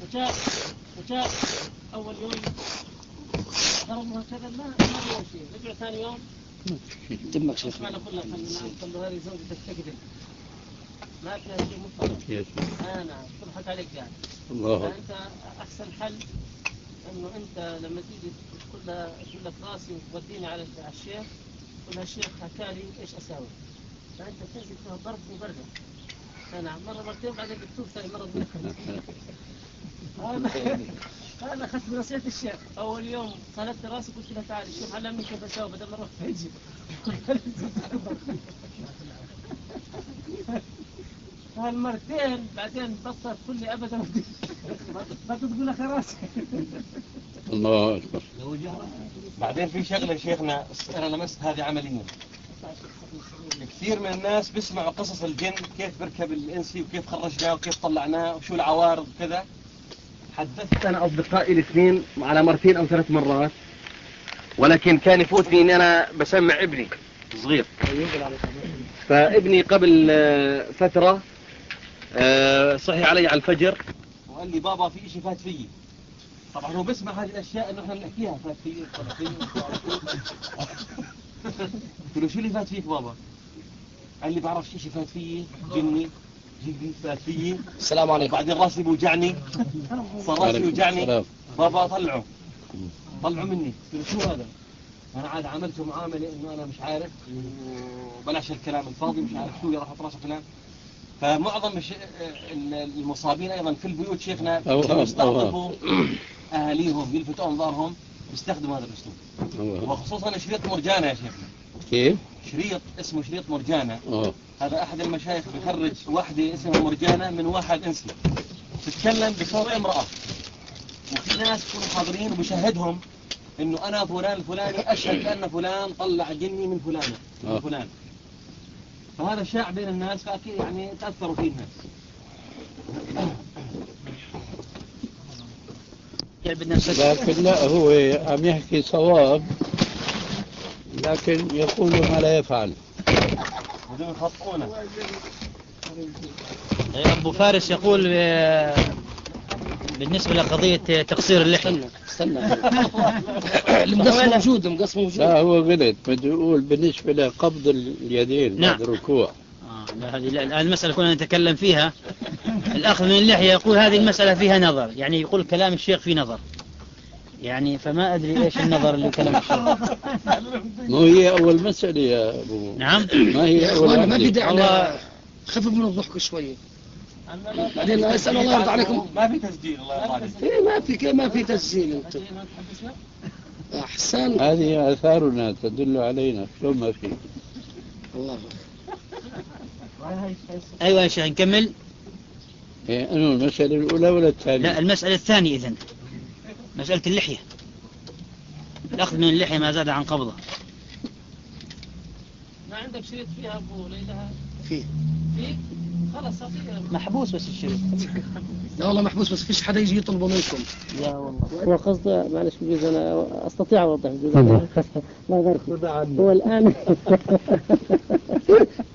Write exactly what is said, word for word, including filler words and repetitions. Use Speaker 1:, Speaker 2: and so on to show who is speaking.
Speaker 1: وجاء وجاء أول يوم ضربوا هكذا ما ما هو شيء، رجع ثاني يوم
Speaker 2: دمك شيخ.
Speaker 1: اسمعنا كلها خلوا هذه زوجتك تكذب ما فيها شيء مفرط. آه نعم تضحك عليك يعني.
Speaker 3: الله.
Speaker 1: فأنت أحسن حل إنه أنت لما تيجي تقول لها تقول لك راسي وتوديني على الشيخ تقول لها الشيخ حكى لي إيش أساوي. فأنت تنزل فيها ضرب مبرر. نعم مرة مرتين بعدين بتشوف ثاني مرة هذا أنا أخذت بنصيحة الشيخ. أول يوم صلت راسي قلت له تعالي الشيخ علمني كيف أساوي بدل ما أروح فيجي. هالمرتين بعدين بطلت كل لي أبدا ما تقول لك راسي.
Speaker 3: الله أكبر.
Speaker 4: بعدين في شغلة يا شيخنا أنا لمست هذه عمليا. كثير من الناس بيسمعوا قصص الجن كيف بركب الإنسي وكيف خرجناه وكيف طلعناه وشو العوارض وكذا. حدثت أنا أصدقائي الاثنين على مرتين أو ثلاث مرات، ولكن كان يفوتني إن أنا بسمع ابني صغير. فابني قبل فترة صحي علي على الفجر وقال لي بابا في إشي فات فيي. طبعا هو بسمع هذه الأشياء إنه إحنا بنحكيها فات فيي فات فيي. قلت له شو اللي فات فيك بابا؟ قال لي بعرفش إشي فات فيي جني جني فات فيي.
Speaker 2: السلام عليكم.
Speaker 4: بعدين راسي بوجعني صار راسي بوجعني بابا طلعه طلعوا مني. قلت له شو هذا؟ أنا عاد عملته معاملة إنه أنا مش عارف وبلاش الكلام الفاضي مش عارف شو راح أطرش كلام. فمعظم المصابين أيضا في البيوت شيخنا يستخدموا أهاليهم يلفتوا أنظارهم يستخدموا هذا الأسلوب، وخصوصا شريط مرجانة يا شيخنا.
Speaker 3: كيف؟
Speaker 4: شريط اسمه شريط مرجانة.
Speaker 3: أوه.
Speaker 4: هذا أحد المشايخ بيخرج واحدة اسمها مرجانة من واحد إنسي تتكلم بصوت امرأة، وفي ناس يكونوا حاضرين وبيشهدهم إنه أنا فلان الفلاني أشهد أن فلان طلع جني من فلانة من فلان. فهذا شاع بين الناس فأكيد يعني تأثروا فيه الناس.
Speaker 3: لكن لا هو عم يحكي صواب لكن يقول ما لا يفعل.
Speaker 4: بدون يخطئونه.
Speaker 2: أبو فارس يقول بالنسبة لقضية تقصير اللحية. استنى المقص موجود المقص موجود.
Speaker 3: لا هو غلط بده يقول بالنسبة لقبض اليدين بعد الركوع.
Speaker 2: لا هذه الآن المسألة كنا نتكلم فيها. الأخذ من اللحية يقول هذه المسألة فيها نظر، يعني يقول كلام الشيخ في نظر يعني، فما أدري إيش النظر اللي كلام الشيخ.
Speaker 3: ما هي أول مسألة يا أبو.
Speaker 2: نعم.
Speaker 3: ما هي أول
Speaker 5: ما بدي الله خفف من الضحك شوية. بعدين أسأل الله يرضى عليكم.
Speaker 4: ما في تسجيل الله يرضى عليك.
Speaker 5: إيه ما في ما في تسجيل أنت. أحسن.
Speaker 3: هذه آثارنا تدل علينا شلون ما في.
Speaker 5: الله.
Speaker 2: أيوة يا شيخ نكمل.
Speaker 3: إيه أنه المسألة الأولى ولا الثانية؟
Speaker 2: لا المسألة الثانية إذن مسألة اللحية، الأخذ من اللحية ما زاد عن قبضة.
Speaker 1: ما عندك شريط فيها أبو ليلى؟
Speaker 5: فيه.
Speaker 1: فيه؟ خلاص أعطيه.
Speaker 2: محبوس بس الشريط.
Speaker 5: لا والله محبوس بس فيش حدا يجي يطلبه منكم.
Speaker 2: لا والله.
Speaker 1: هو قصده معلش بجوز أنا أستطيع أوضح بجوز. الله يبارك فيك. هو الآن